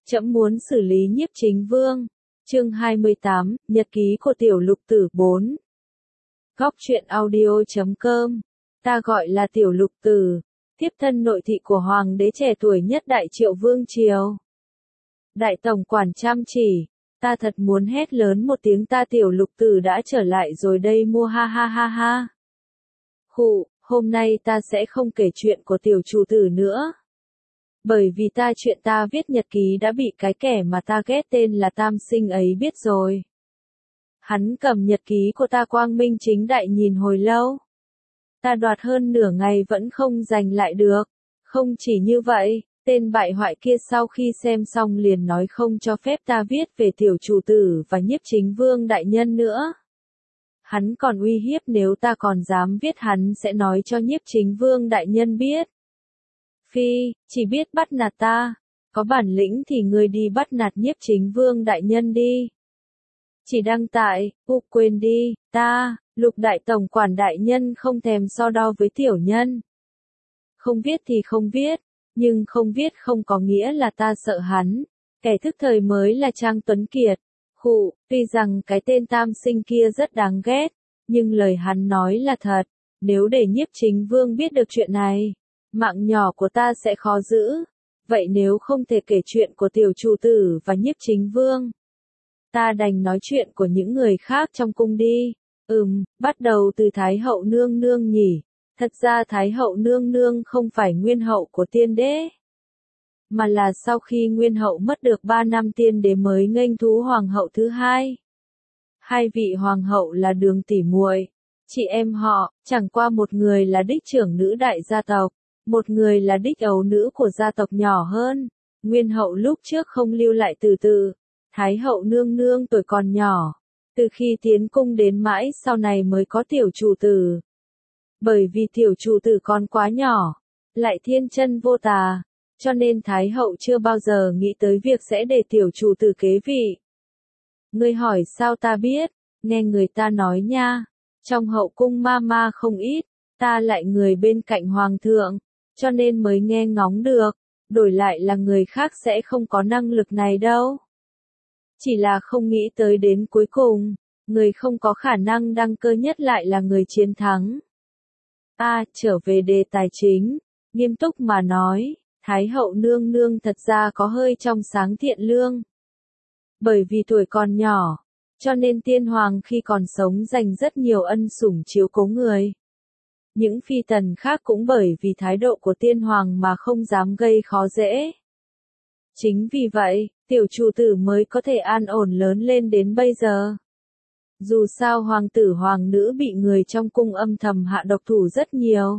Trẫm muốn xử lý Nhiếp Chính Vương. Chương 28, Nhật ký của Tiểu Lục Tử 4. Góc truyện audio.com. Ta gọi là Tiểu Lục Tử, tiếp thân nội thị của hoàng đế trẻ tuổi nhất Đại Triệu Vương Triều. Đại tổng quản chăm chỉ, ta thật muốn hét lớn một tiếng, ta Tiểu Lục Tử đã trở lại rồi đây, mua ha ha ha ha. Khụ, hôm nay ta sẽ không kể chuyện của tiểu chủ tử nữa. Bởi vì chuyện ta viết nhật ký đã bị cái kẻ mà ta ghét tên là Tam Sinh ấy biết rồi. Hắn cầm nhật ký của ta quang minh chính đại nhìn hồi lâu. Ta đoạt hơn nửa ngày vẫn không giành lại được. Không chỉ như vậy, tên bại hoại kia sau khi xem xong liền nói không cho phép ta viết về tiểu chủ tử và Nhiếp Chính Vương đại nhân nữa. Hắn còn uy hiếp nếu ta còn dám viết hắn sẽ nói cho Nhiếp Chính Vương đại nhân biết. Phi, chỉ biết bắt nạt ta, có bản lĩnh thì ngươi đi bắt nạt Nhiếp Chính Vương đại nhân đi. Chỉ đăng tại, quên đi, ta, Lục đại tổng quản đại nhân không thèm so đo với tiểu nhân. Không viết thì không viết, nhưng không viết không có nghĩa là ta sợ hắn, kẻ thức thời mới là Trang Tuấn Kiệt. Khụ, tuy rằng cái tên Tam Sinh kia rất đáng ghét, nhưng lời hắn nói là thật, nếu để Nhiếp Chính Vương biết được chuyện này, mạng nhỏ của ta sẽ khó giữ. Vậy nếu không thể kể chuyện của tiểu chủ tử và Nhiếp Chính Vương, ta đành nói chuyện của những người khác trong cung đi. Bắt đầu từ Thái hậu nương nương nhỉ. Thật ra Thái hậu nương nương không phải nguyên hậu của tiên đế, mà là sau khi nguyên hậu mất được 3 năm tiên đế mới nghênh thú hoàng hậu thứ hai. Hai vị hoàng hậu là đường tỷ muội, chị em họ, chẳng qua một người là đích trưởng nữ đại gia tộc, một người là đích ấu nữ của gia tộc nhỏ hơn. Nguyên hậu lúc trước không lưu lại từ từ, Thái hậu nương nương tuổi còn nhỏ, từ khi tiến cung đến mãi sau này mới có tiểu chủ tử. Bởi vì tiểu chủ tử còn quá nhỏ, lại thiên chân vô tà, cho nên Thái hậu chưa bao giờ nghĩ tới việc sẽ để tiểu chủ tử kế vị. Ngươi hỏi sao ta biết, nghe người ta nói nha, trong hậu cung ma không ít, ta lại người bên cạnh hoàng thượng, cho nên mới nghe ngóng được, đổi lại là người khác sẽ không có năng lực này đâu. Chỉ là không nghĩ tới đến cuối cùng, người không có khả năng đăng cơ nhất lại là người chiến thắng. Trở về đề tài chính, nghiêm túc mà nói, Thái hậu nương nương thật ra có hơi trong sáng thiện lương. Bởi vì tuổi còn nhỏ, cho nên tiên hoàng khi còn sống dành rất nhiều ân sủng chiếu cố người. Những phi tần khác cũng bởi vì thái độ của tiên hoàng mà không dám gây khó dễ. Chính vì vậy, tiểu chủ tử mới có thể an ổn lớn lên đến bây giờ. Dù sao hoàng tử hoàng nữ bị người trong cung âm thầm hạ độc thủ rất nhiều.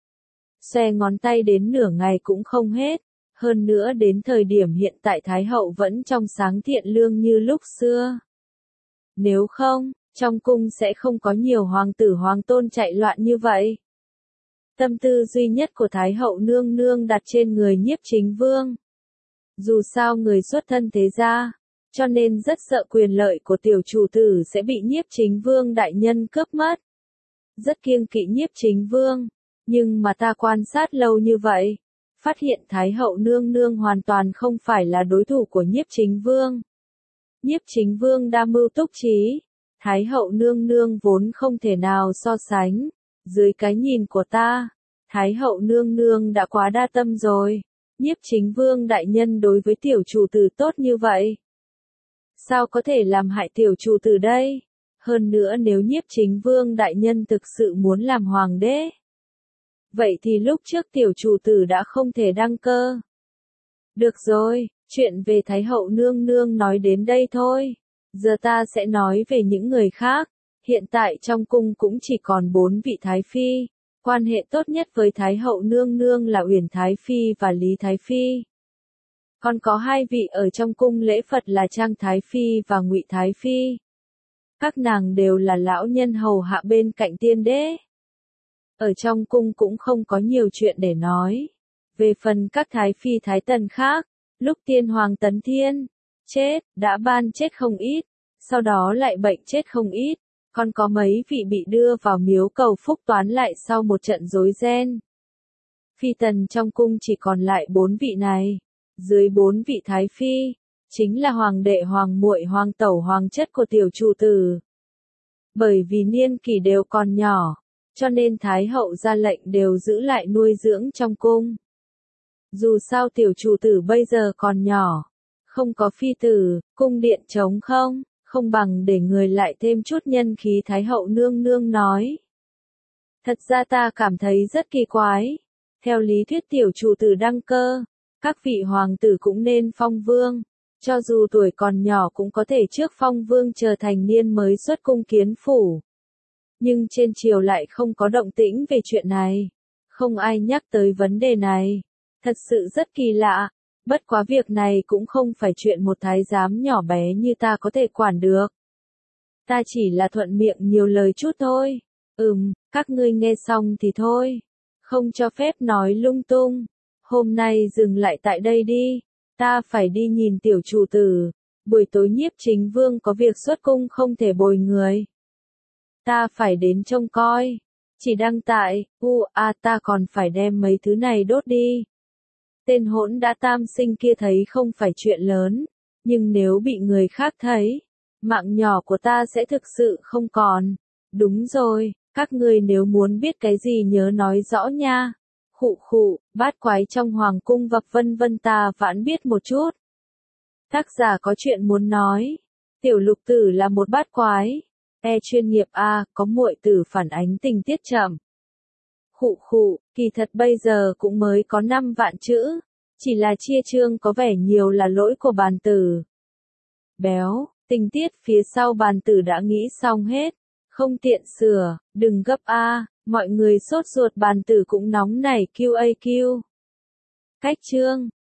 Xoe ngón tay đến nửa ngày cũng không hết. Hơn nữa đến thời điểm hiện tại Thái hậu vẫn trong sáng thiện lương như lúc xưa. Nếu không, trong cung sẽ không có nhiều hoàng tử hoàng tôn chạy loạn như vậy. Tâm tư duy nhất của Thái hậu nương nương đặt trên người Nhiếp Chính Vương. Dù sao người xuất thân thế gia, cho nên rất sợ quyền lợi của tiểu chủ tử sẽ bị Nhiếp Chính Vương đại nhân cướp mất. Rất kiêng kỵ Nhiếp Chính Vương, nhưng mà ta quan sát lâu như vậy, phát hiện Thái hậu nương nương hoàn toàn không phải là đối thủ của Nhiếp Chính Vương. Nhiếp Chính Vương đa mưu túc trí, Thái hậu nương nương vốn không thể nào so sánh. Dưới cái nhìn của ta, Thái hậu nương nương đã quá đa tâm rồi. Nhiếp Chính Vương đại nhân đối với tiểu chủ tử tốt như vậy, sao có thể làm hại tiểu chủ tử đây? Hơn nữa nếu Nhiếp Chính Vương đại nhân thực sự muốn làm hoàng đế, vậy thì lúc trước tiểu chủ tử đã không thể đăng cơ. Được rồi, chuyện về Thái hậu nương nương nói đến đây thôi. Giờ ta sẽ nói về những người khác. Hiện tại trong cung cũng chỉ còn 4 vị Thái Phi. Quan hệ tốt nhất với Thái hậu nương nương là Uyển Thái Phi và Lý Thái Phi. Còn có 2 vị ở trong cung lễ Phật là Trang Thái Phi và Ngụy Thái Phi. Các nàng đều là lão nhân hầu hạ bên cạnh tiên đế. Ở trong cung cũng không có nhiều chuyện để nói. Về phần các Thái Phi Thái Tần khác, lúc tiên hoàng Tấn Thiên chết, đã ban chết không ít, sau đó lại bệnh chết không ít. Còn có mấy vị bị đưa vào miếu cầu phúc toán lại sau một trận rối ren. Phi tần trong cung chỉ còn lại 4 vị này. dưới 4 vị thái phi, chính là hoàng đệ hoàng muội hoàng tẩu hoàng chất của tiểu chủ tử. Bởi vì niên kỷ đều còn nhỏ, cho nên thái hậu ra lệnh đều giữ lại nuôi dưỡng trong cung. Dù sao tiểu chủ tử bây giờ còn nhỏ, không có phi tử, cung điện trống không bằng để người lại thêm chút nhân khí. Thái hậu nương nương nói. Thật ra ta cảm thấy rất kỳ quái. Theo lý thuyết tiểu chủ tử đăng cơ, các vị hoàng tử cũng nên phong vương. Cho dù tuổi còn nhỏ cũng có thể trước phong vương chờ thành niên mới xuất cung kiến phủ. Nhưng trên triều lại không có động tĩnh về chuyện này. Không ai nhắc tới vấn đề này. Thật sự rất kỳ lạ. Bất quá việc này cũng không phải chuyện một thái giám nhỏ bé như ta có thể quản được. Ta chỉ là thuận miệng nhiều lời chút thôi. Các ngươi nghe xong thì thôi. Không cho phép nói lung tung. Hôm nay dừng lại tại đây đi. Ta phải đi nhìn tiểu chủ tử. Buổi tối Nhiếp Chính Vương có việc xuất cung không thể bồi người. Ta phải đến trông coi. Chỉ đăng tại, ta còn phải đem mấy thứ này đốt đi. Tên hỗn đã tam sinh kia thấy không phải chuyện lớn. Nhưng nếu bị người khác thấy, mạng nhỏ của ta sẽ thực sự không còn. Đúng rồi, các ngươi nếu muốn biết cái gì nhớ nói rõ nha. Bát quái trong hoàng cung vập vân vân ta vãn biết một chút. Tác giả có chuyện muốn nói. Tiểu lục tử là một bát quái. Chuyên nghiệp A, có muội tử phản ánh tình tiết chậm. Kỳ thật bây giờ cũng mới có 5 vạn chữ. Chỉ là chia chương có vẻ nhiều là lỗi của bàn tử. Béo, tình tiết phía sau bàn tử đã nghĩ xong hết. Không tiện sửa, đừng gấp A, mọi người sốt ruột bàn tử cũng nóng nảy QAQ. Cách chương.